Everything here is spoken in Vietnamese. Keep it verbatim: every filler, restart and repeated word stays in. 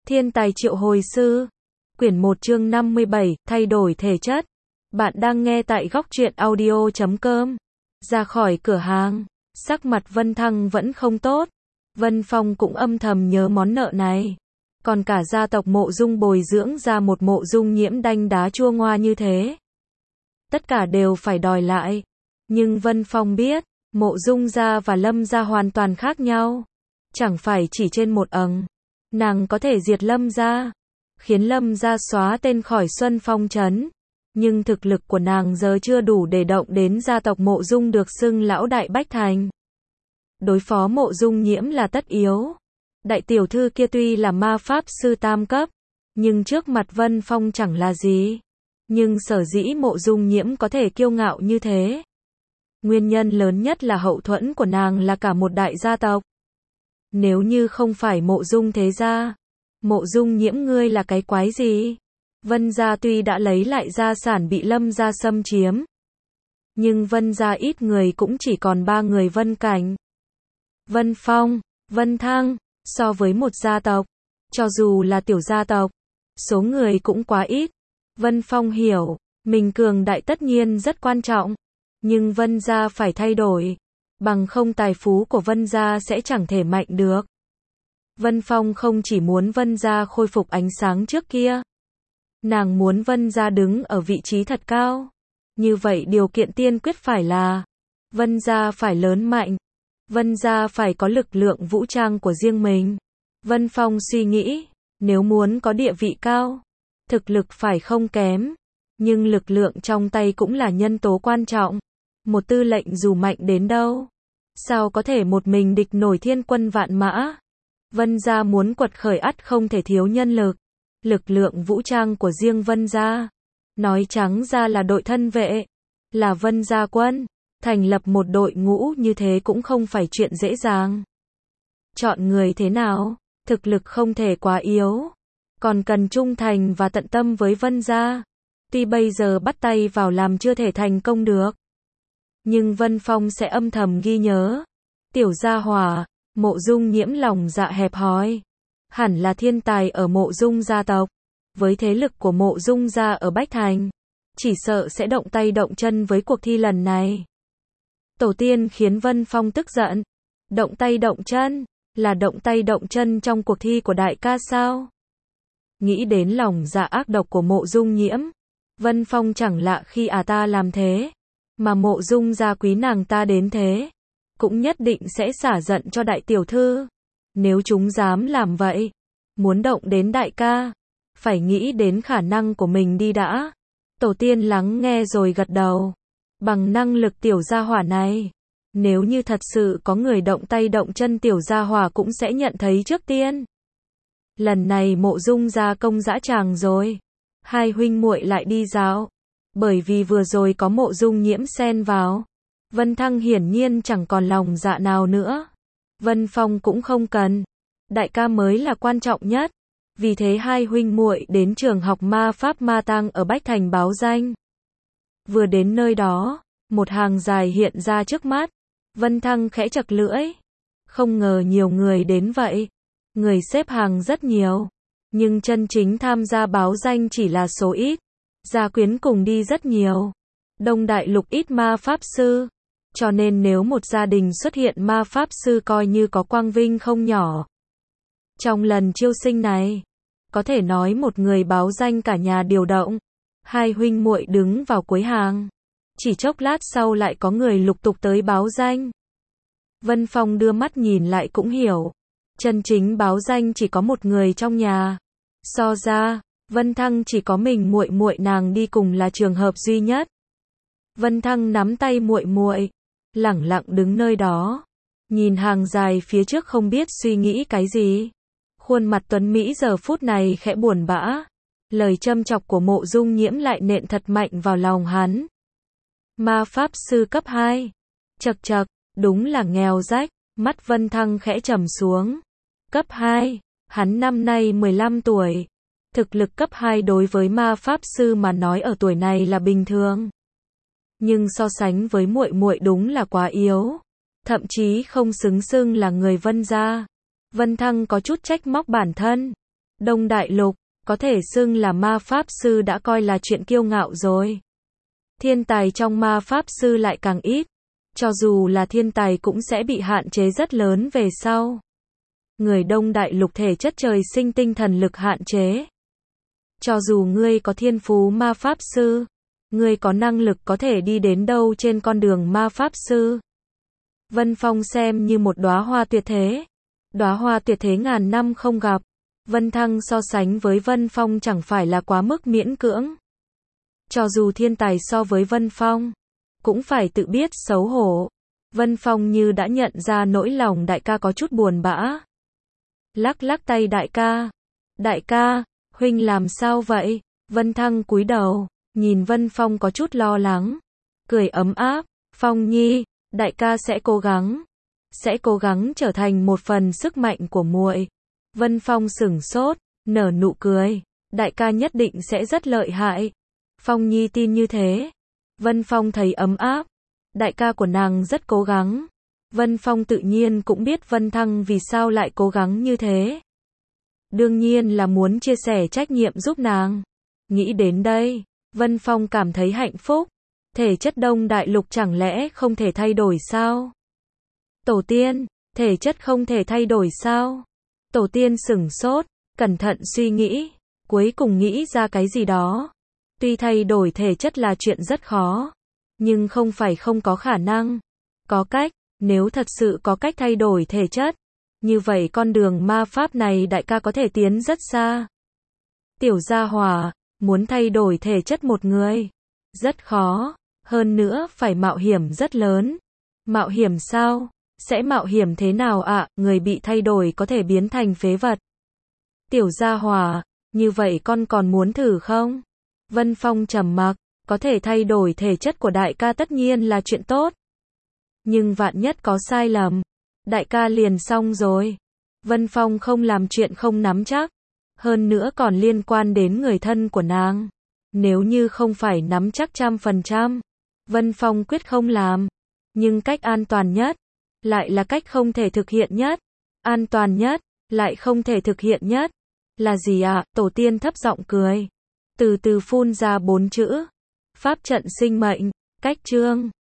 Thiên tài triệu hồi sư. Quyển một chương năm mươi bảy, thay đổi thể chất. Bạn đang nghe tại góc truyện audio chấm com. Ra khỏi cửa hàng, sắc mặt Vân Thăng vẫn không tốt. Vân Phong cũng âm thầm nhớ món nợ này. Còn cả gia tộc Mộ Dung bồi dưỡng ra một Mộ Dung Nhiễm đanh đá chua ngoa như thế. Tất cả đều phải đòi lại. Nhưng Vân Phong biết, Mộ Dung gia và Lâm gia hoàn toàn khác nhau. Chẳng phải chỉ trên một ầng. Nàng có thể diệt Lâm gia, khiến Lâm gia xóa tên khỏi Xuân Phong trấn. Nhưng thực lực của nàng giờ chưa đủ để động đến gia tộc Mộ Dung được xưng lão đại Bách Thành. Đối phó Mộ Dung Nhiễm là tất yếu. Đại tiểu thư kia tuy là ma pháp sư tam cấp, nhưng trước mặt Vân Phong chẳng là gì. Nhưng sở dĩ Mộ Dung Nhiễm có thể kiêu ngạo như thế, nguyên nhân lớn nhất là hậu thuẫn của nàng là cả một đại gia tộc. Nếu như không phải Mộ Dung thế gia, Mộ Dung Nhiễm ngươi là cái quái gì? Vân gia tuy đã lấy lại gia sản bị Lâm gia xâm chiếm, nhưng Vân gia ít người cũng chỉ còn ba người Vân Cảnh, Vân Phong, Vân Thăng. So với một gia tộc, cho dù là tiểu gia tộc, số người cũng quá ít. Vân Phong hiểu, mình cường đại tất nhiên rất quan trọng, nhưng Vân gia phải thay đổi, bằng không tài phú của Vân gia sẽ chẳng thể mạnh được. Vân Phong không chỉ muốn Vân gia khôi phục ánh sáng trước kia, nàng muốn Vân gia đứng ở vị trí thật cao. Như vậy điều kiện tiên quyết phải là Vân gia phải lớn mạnh, Vân gia phải có lực lượng vũ trang của riêng mình. Vân Phong suy nghĩ, nếu muốn có địa vị cao, thực lực phải không kém, nhưng lực lượng trong tay cũng là nhân tố quan trọng. Một tư lệnh dù mạnh đến đâu, sao có thể một mình địch nổi thiên quân vạn mã. Vân gia muốn quật khởi ắt không thể thiếu nhân lực, lực lượng vũ trang của riêng Vân gia. Nói trắng ra là đội thân vệ, là Vân gia quân. Thành lập một đội ngũ như thế cũng không phải chuyện dễ dàng. Chọn người thế nào, thực lực không thể quá yếu, còn cần trung thành và tận tâm với Vân gia. Tuy bây giờ bắt tay vào làm chưa thể thành công được, nhưng Vân Phong sẽ âm thầm ghi nhớ. Tiểu gia hỏa, Mộ Dung Nhiễm lòng dạ hẹp hòi, hẳn là thiên tài ở Mộ Dung gia tộc. Với thế lực của Mộ Dung gia ở Bách Thành, chỉ sợ sẽ động tay động chân với cuộc thi lần này. Tổ tiên khiến Vân Phong tức giận. Động tay động chân, là động tay động chân trong cuộc thi của đại ca sao? Nghĩ đến lòng dạ ác độc của Mộ Dung Nhiễm, Vân Phong chẳng lạ khi à ta làm thế, mà Mộ Dung gia quý nàng ta đến thế, cũng nhất định sẽ xả giận cho đại tiểu thư. Nếu chúng dám làm vậy, muốn động đến đại ca, phải nghĩ đến khả năng của mình đi đã. Tổ tiên lắng nghe rồi gật đầu. Bằng năng lực tiểu gia hỏa này, nếu như thật sự có người động tay động chân tiểu gia hỏa cũng sẽ nhận thấy trước tiên. Lần này Mộ Dung gia công dã tràng rồi. Hai huynh muội lại đi dạo. Bởi vì vừa rồi có Mộ Dung Nhiễm xen vào, Vân Thăng hiển nhiên chẳng còn lòng dạ nào nữa. Vân Phong cũng không cần, đại ca mới là quan trọng nhất. Vì thế hai huynh muội đến trường học ma pháp ma tang ở Bách Thành báo danh. Vừa đến nơi đó, một hàng dài hiện ra trước mắt. Vân Thăng khẽ chật lưỡi. Không ngờ nhiều người đến vậy. Người xếp hàng rất nhiều, nhưng chân chính tham gia báo danh chỉ là số ít. Gia quyến cùng đi rất nhiều. Đông đại lục ít ma pháp sư, cho nên nếu một gia đình xuất hiện ma pháp sư coi như có quang vinh không nhỏ. Trong lần chiêu sinh này, có thể nói một người báo danh cả nhà điều động. Hai huynh muội đứng vào cuối hàng. Chỉ chốc lát sau lại có người lục tục tới báo danh. Vân Phong đưa mắt nhìn lại cũng hiểu. Chân chính báo danh chỉ có một người trong nhà. So ra, Vân Thăng chỉ có mình muội muội nàng đi cùng là trường hợp duy nhất. Vân Thăng nắm tay muội muội, lẳng lặng đứng nơi đó, nhìn hàng dài phía trước không biết suy nghĩ cái gì. Khuôn mặt tuấn mỹ giờ phút này khẽ buồn bã. Lời châm chọc của Mộ Dung Nhiễm lại nện thật mạnh vào lòng hắn. Ma pháp sư cấp hai. Chậc chậc, đúng là nghèo rách. Mắt Vân Thăng khẽ trầm xuống. Cấp hai, hắn năm nay mười lăm tuổi. Thực lực cấp hai đối với ma pháp sư mà nói ở tuổi này là bình thường. Nhưng so sánh với muội muội đúng là quá yếu. Thậm chí không xứng xưng là người Vân gia. Vân Thăng có chút trách móc bản thân. Đông Đại Lục, có thể xưng là ma pháp sư đã coi là chuyện kiêu ngạo rồi. Thiên tài trong ma pháp sư lại càng ít. Cho dù là thiên tài cũng sẽ bị hạn chế rất lớn về sau. Người Đông Đại Lục thể chất trời sinh tinh thần lực hạn chế. Cho dù ngươi có thiên phú ma pháp sư, ngươi có năng lực có thể đi đến đâu trên con đường ma pháp sư. Vân Phong xem như một đóa hoa tuyệt thế. Đóa hoa tuyệt thế ngàn năm không gặp. Vân Thăng so sánh với Vân Phong chẳng phải là quá mức miễn cưỡng. Cho dù thiên tài so với Vân Phong, cũng phải tự biết xấu hổ. Vân Phong như đã nhận ra nỗi lòng đại ca có chút buồn bã. Lắc lắc tay đại ca. Đại ca, huynh làm sao vậy? Vân Thăng cúi đầu, nhìn Vân Phong có chút lo lắng. Cười ấm áp. Phong nhi, đại ca sẽ cố gắng. Sẽ cố gắng trở thành một phần sức mạnh của muội. Vân Phong sửng sốt, nở nụ cười. Đại ca nhất định sẽ rất lợi hại. Phong nhi tin như thế. Vân Phong thấy ấm áp. Đại ca của nàng rất cố gắng. Vân Phong tự nhiên cũng biết Vân Thăng vì sao lại cố gắng như thế. Đương nhiên là muốn chia sẻ trách nhiệm giúp nàng. Nghĩ đến đây, Vân Phong cảm thấy hạnh phúc. Thể chất Đông Đại Lục chẳng lẽ không thể thay đổi sao? Tổ tiên, thể chất không thể thay đổi sao? Tổ tiên sửng sốt, cẩn thận suy nghĩ, cuối cùng nghĩ ra cái gì đó. Tuy thay đổi thể chất là chuyện rất khó, nhưng không phải không có khả năng. Có cách, nếu thật sự có cách thay đổi thể chất, như vậy con đường ma pháp này đại ca có thể tiến rất xa. Tiểu gia hỏa, muốn thay đổi thể chất một người, rất khó, hơn nữa phải mạo hiểm rất lớn. Mạo hiểm sao? Sẽ mạo hiểm thế nào ạ? À? Người bị thay đổi có thể biến thành phế vật. Tiểu gia hỏa, như vậy con còn muốn thử không? Vân Phong trầm mặc, có thể thay đổi thể chất của đại ca tất nhiên là chuyện tốt. Nhưng vạn nhất có sai lầm, đại ca liền xong rồi. Vân Phong không làm chuyện không nắm chắc, hơn nữa còn liên quan đến người thân của nàng. Nếu như không phải nắm chắc trăm phần trăm, Vân Phong quyết không làm. Nhưng cách an toàn nhất, lại là cách không thể thực hiện nhất. An toàn nhất, lại không thể thực hiện nhất. Là gì ạ? À? Tổ tiên thấp giọng cười. Từ từ phun ra bốn chữ. Pháp trận sinh mệnh, cách chương.